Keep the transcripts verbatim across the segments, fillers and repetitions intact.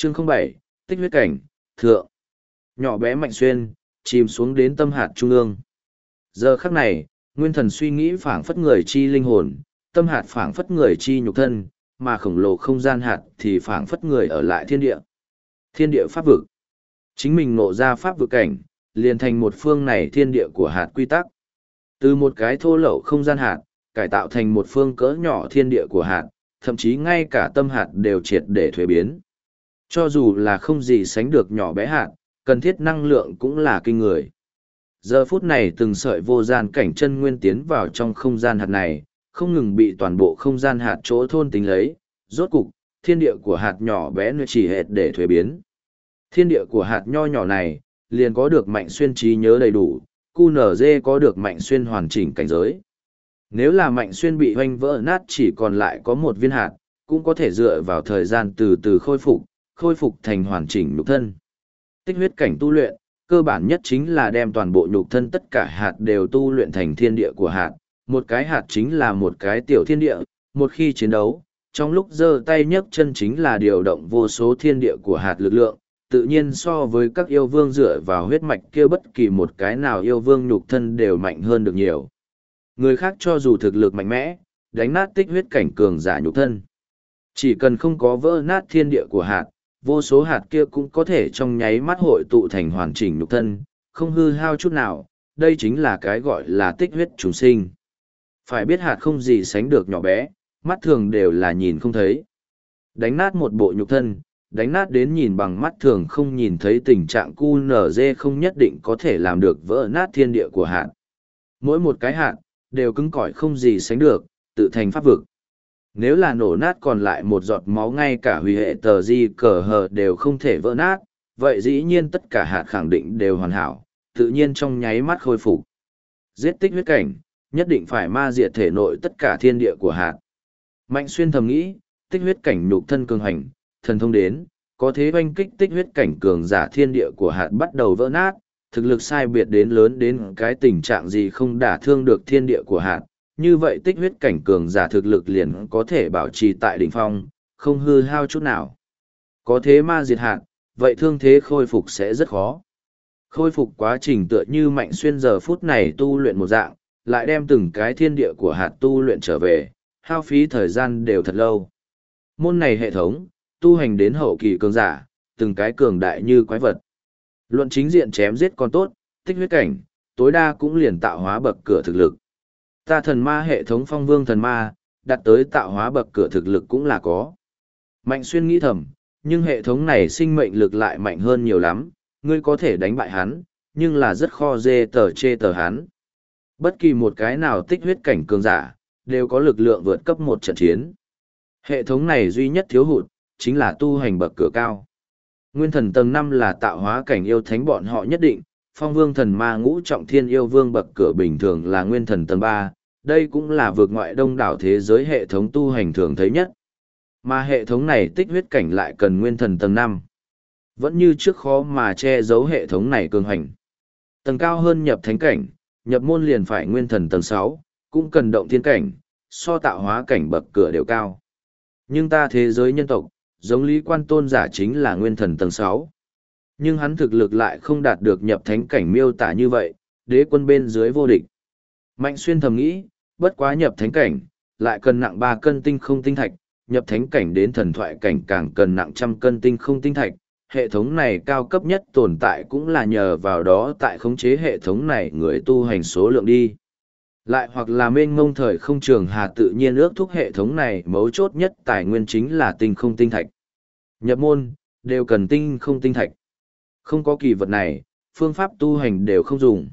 Chương không bảy, tích huyết cảnh, thượng. Nhỏ bé Mạnh Xuyên, chìm xuống đến tâm hạt trung ương. Giờ khắc này, nguyên thần suy nghĩ phảng phất người chi linh hồn, tâm hạt phảng phất người chi nhục thân, mà khổng lồ không gian hạt thì phảng phất người ở lại thiên địa. Thiên địa pháp vực. Chính mình ngộ ra pháp vực cảnh, liền thành một phương này thiên địa của hạt quy tắc. Từ một cái thô lậu không gian hạt, cải tạo thành một phương cỡ nhỏ thiên địa của hạt, thậm chí ngay cả tâm hạt đều triệt để thuế biến. Cho dù là không gì sánh được nhỏ bé hạt, cần thiết năng lượng cũng là kinh người. Giờ phút này từng sợi vô gian cảnh chân nguyên tiến vào trong không gian hạt này, không ngừng bị toàn bộ không gian hạt chỗ thôn tính lấy, rốt cục, thiên địa của hạt nhỏ bé nơi chỉ hệt để thuế biến. Thiên địa của hạt nho nhỏ này, liền có được Mạnh Xuyên trí nhớ đầy đủ, cu nở dê có được Mạnh Xuyên hoàn chỉnh cảnh giới. Nếu là Mạnh Xuyên bị hoanh vỡ nát chỉ còn lại có một viên hạt, cũng có thể dựa vào thời gian từ từ khôi phục, khôi phục thành hoàn chỉnh nhục thân. Tích huyết cảnh tu luyện, cơ bản nhất chính là đem toàn bộ nhục thân tất cả hạt đều tu luyện thành thiên địa của hạt. Một cái hạt chính là một cái tiểu thiên địa, một khi chiến đấu, trong lúc giơ tay nhấc chân chính là điều động vô số thiên địa của hạt lực lượng, tự nhiên so với các yêu vương dựa vào huyết mạch kia bất kỳ một cái nào yêu vương nhục thân đều mạnh hơn được nhiều. Người khác cho dù thực lực mạnh mẽ, đánh nát tích huyết cảnh cường giả nhục thân. Chỉ cần không có vỡ nát thiên địa của hạt, vô số hạt kia cũng có thể trong nháy mắt hội tụ thành hoàn chỉnh nhục thân, không hư hao chút nào, đây chính là cái gọi là tích huyết trùng sinh. Phải biết hạt không gì sánh được nhỏ bé, mắt thường đều là nhìn không thấy. Đánh nát một bộ nhục thân, đánh nát đến nhìn bằng mắt thường không nhìn thấy tình trạng cu nở dê không nhất định có thể làm được vỡ nát thiên địa của hạt. Mỗi một cái hạt, đều cứng cỏi không gì sánh được, tự thành pháp vực. Nếu là nổ nát còn lại một giọt máu ngay cả hủy hệ tờ di cờ hờ đều không thể vỡ nát, vậy dĩ nhiên tất cả hạt khẳng định đều hoàn hảo, tự nhiên trong nháy mắt khôi phục. Giết tích huyết cảnh, nhất định phải ma diệt thể nội tất cả thiên địa của hạt. Mạnh Xuyên thầm nghĩ, tích huyết cảnh nhục thân cường hành, thần thông đến, có thế oanh kích tích huyết cảnh cường giả thiên địa của hạt bắt đầu vỡ nát, thực lực sai biệt đến lớn đến cái tình trạng gì không đả thương được thiên địa của hạt, như vậy tích huyết cảnh cường giả thực lực liền có thể bảo trì tại đỉnh phong, không hư hao chút nào. Có thế ma diệt hạt, vậy thương thế khôi phục sẽ rất khó. Khôi phục quá trình tựa như Mạnh Xuyên giờ phút này tu luyện một dạng, lại đem từng cái thiên địa của hạt tu luyện trở về, hao phí thời gian đều thật lâu. Môn này hệ thống, tu hành đến hậu kỳ cường giả, từng cái cường đại như quái vật. Luận chính diện chém giết còn tốt, tích huyết cảnh, tối đa cũng liền tạo hóa bậc cửa thực lực. Ta thần ma hệ thống phong vương thần ma, đặt tới tạo hóa bậc cửa thực lực cũng là có. Mạnh Xuyên nghĩ thầm, nhưng hệ thống này sinh mệnh lực lại mạnh hơn nhiều lắm, ngươi có thể đánh bại hắn, nhưng là rất khó dê tờ chê tờ hắn. Bất kỳ một cái nào tích huyết cảnh cường giả, đều có lực lượng vượt cấp một trận chiến. Hệ thống này duy nhất thiếu hụt, chính là tu hành bậc cửa cao. Nguyên thần tầng năm là tạo hóa cảnh yêu thánh bọn họ nhất định, phong vương thần ma ngũ trọng thiên yêu vương bậc cửa bình thường là nguyên thần tầng ba, đây cũng là vượt ngoại đông đảo thế giới hệ thống tu hành thường thấy nhất. Mà hệ thống này tích huyết cảnh lại cần nguyên thần tầng năm. Vẫn như trước khó mà che giấu hệ thống này cường hành. Tầng cao hơn nhập thánh cảnh, nhập môn liền phải nguyên thần tầng sáu, cũng cần động thiên cảnh, so tạo hóa cảnh bậc cửa đều cao. Nhưng ta thế giới nhân tộc, giống Lý Quan Tôn giả chính là nguyên thần tầng sáu. Nhưng hắn thực lực lại không đạt được nhập thánh cảnh miêu tả như vậy, đế quân bên dưới vô địch. Mạnh Xuyên thầm nghĩ, bất quá nhập thánh cảnh, lại cần nặng ba cân tinh không tinh thạch, nhập thánh cảnh đến thần thoại cảnh càng cần nặng trăm cân tinh không tinh thạch. Hệ thống này cao cấp nhất tồn tại cũng là nhờ vào đó tại khống chế hệ thống này người tu hành số lượng đi. Lại hoặc là mênh mông thời không trường hà tự nhiên ước thúc hệ thống này mấu chốt nhất tài nguyên chính là tinh không tinh thạch. Nhập môn, đều cần tinh không tinh thạch. Không có kỳ vật này, phương pháp tu hành đều không dùng.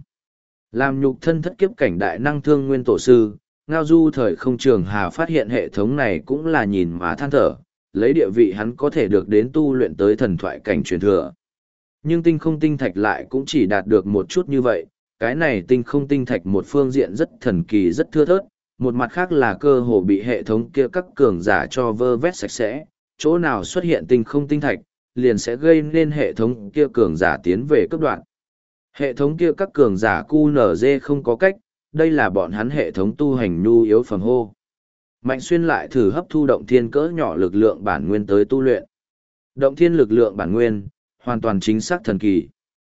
Làm nhục thân thất kiếp cảnh đại năng thương nguyên tổ sư, ngao du thời không trường hà phát hiện hệ thống này cũng là nhìn mà than thở, lấy địa vị hắn có thể được đến tu luyện tới thần thoại cảnh truyền thừa. Nhưng tinh không tinh thạch lại cũng chỉ đạt được một chút như vậy, cái này tinh không tinh thạch một phương diện rất thần kỳ rất thưa thớt, một mặt khác là cơ hồ bị hệ thống kia các cường giả cho vơ vét sạch sẽ, chỗ nào xuất hiện tinh không tinh thạch, liền sẽ gây nên hệ thống kia cường giả tiến về cấp đoạn. Hệ thống kia các cường giả cu nở dê không có cách, đây là bọn hắn hệ thống tu hành nhu yếu phẩm hô. Mạnh Xuyên lại thử hấp thu động thiên cỡ nhỏ lực lượng bản nguyên tới tu luyện. Động thiên lực lượng bản nguyên, hoàn toàn chính xác thần kỳ.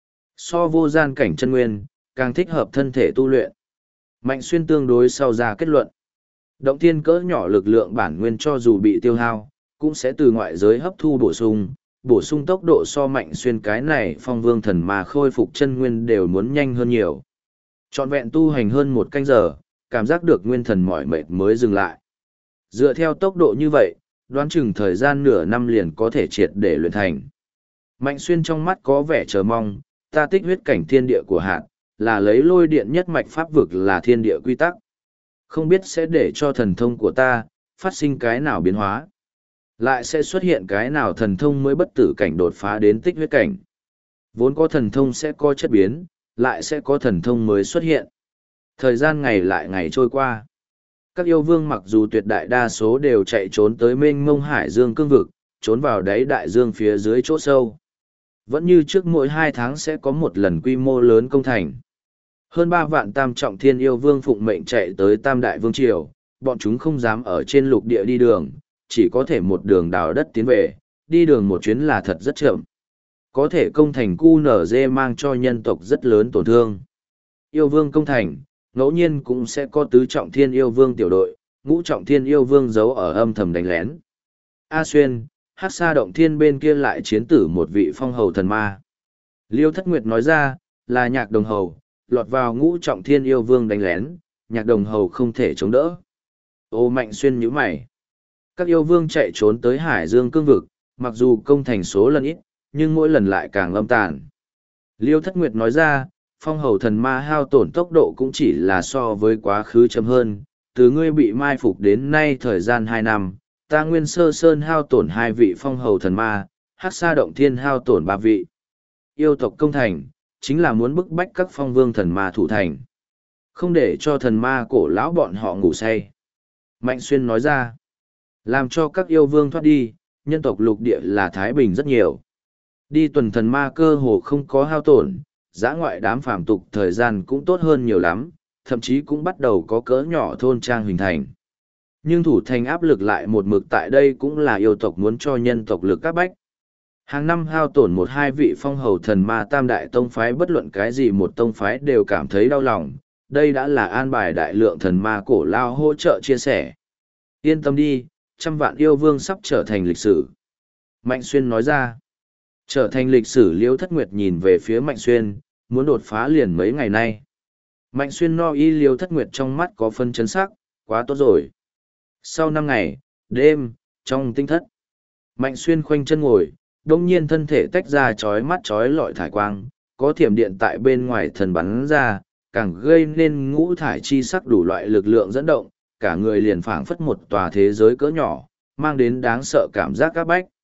So vô gian cảnh chân nguyên, càng thích hợp thân thể tu luyện. Mạnh Xuyên tương đối sau ra kết luận. Động thiên cỡ nhỏ lực lượng bản nguyên cho dù bị tiêu hao, cũng sẽ từ ngoại giới hấp thu bổ sung, bổ sung tốc độ so Mạnh Xuyên cái này phong vương thần mà khôi phục chân nguyên đều muốn nhanh hơn nhiều. Trọn vẹn tu hành hơn một canh giờ, cảm giác được nguyên thần mỏi mệt mới dừng lại. Dựa theo tốc độ như vậy, đoán chừng thời gian nửa năm liền có thể triệt để luyện thành. Mạnh Xuyên trong mắt có vẻ chờ mong, ta tích huyết cảnh thiên địa của hạt, là lấy lôi điện nhất mạch pháp vực là thiên địa quy tắc. Không biết sẽ để cho thần thông của ta, phát sinh cái nào biến hóa. Lại sẽ xuất hiện cái nào thần thông mới bất tử cảnh đột phá đến tích huyết cảnh. Vốn có thần thông sẽ có chất biến, lại sẽ có thần thông mới xuất hiện. Thời gian ngày lại ngày trôi qua. Các yêu vương mặc dù tuyệt đại đa số đều chạy trốn tới mênh mông hải dương cương vực, trốn vào đáy đại dương phía dưới chỗ sâu. Vẫn như trước mỗi hai tháng sẽ có một lần quy mô lớn công thành. Hơn ba vạn tam trọng thiên yêu vương phụng mệnh chạy tới tam đại vương triều, bọn chúng không dám ở trên lục địa đi đường, chỉ có thể một đường đào đất tiến về, đi đường một chuyến là thật rất chậm. Có thể công thành cu nở dê mang cho nhân tộc rất lớn tổn thương. Yêu vương công thành, ngẫu nhiên cũng sẽ có tứ trọng thiên yêu vương tiểu đội, ngũ trọng thiên yêu vương giấu ở âm thầm đánh lén. A Xuyên, Hắc Sa động thiên bên kia lại chiến tử một vị phong hầu thần ma. Liêu Thất Nguyệt nói ra, là Nhạc Đồng Hầu, lọt vào ngũ trọng thiên yêu vương đánh lén, Nhạc Đồng Hầu không thể chống đỡ. Ô Mạnh Xuyên nhíu mày. Các yêu vương chạy trốn tới Hải Dương cương vực, mặc dù công thành số lần ít, nhưng mỗi lần lại càng lâm tàn. Liêu Thất Nguyệt nói ra, phong hầu thần ma hao tổn tốc độ cũng chỉ là so với quá khứ chậm hơn, từ ngươi bị mai phục đến nay thời gian hai năm, ta Nguyên Sơ Sơn hao tổn hai vị phong hầu thần ma, Hắc Sa động thiên hao tổn ba vị. Yêu tộc công thành, chính là muốn bức bách các phong vương thần ma thủ thành. Không để cho thần ma cổ lão bọn họ ngủ say. Mạnh Xuyên nói ra, làm cho các yêu vương thoát đi, nhân tộc lục địa là Thái Bình rất nhiều. Đi tuần thần ma cơ hồ không có hao tổn, giã ngoại đám phàm tục thời gian cũng tốt hơn nhiều lắm, thậm chí cũng bắt đầu có cỡ nhỏ thôn trang hình thành. Nhưng thủ thành áp lực lại một mực tại đây cũng là yêu tộc muốn cho nhân tộc lực các bách. Hàng năm hao tổn một hai vị phong hầu thần ma tam đại tông phái bất luận cái gì một tông phái đều cảm thấy đau lòng, đây đã là an bài đại lượng thần ma cổ lao hỗ trợ chia sẻ. Yên tâm đi, trăm vạn yêu vương sắp trở thành lịch sử. Mạnh Xuyên nói ra, trở thành lịch sử. Liêu Thất Nguyệt nhìn về phía Mạnh Xuyên, muốn đột phá liền mấy ngày nay. Mạnh Xuyên no y Liêu Thất Nguyệt trong mắt có phân chấn sắc, quá tốt rồi. Sau năm ngày, đêm, trong tinh thất, Mạnh Xuyên khoanh chân ngồi, đông nhiên thân thể tách ra chói mắt chói lọi thải quang, có thiểm điện tại bên ngoài thần bắn ra, càng gây nên ngũ thải chi sắc đủ loại lực lượng dẫn động, cả người liền phảng phất một tòa thế giới cỡ nhỏ, mang đến đáng sợ cảm giác các bách.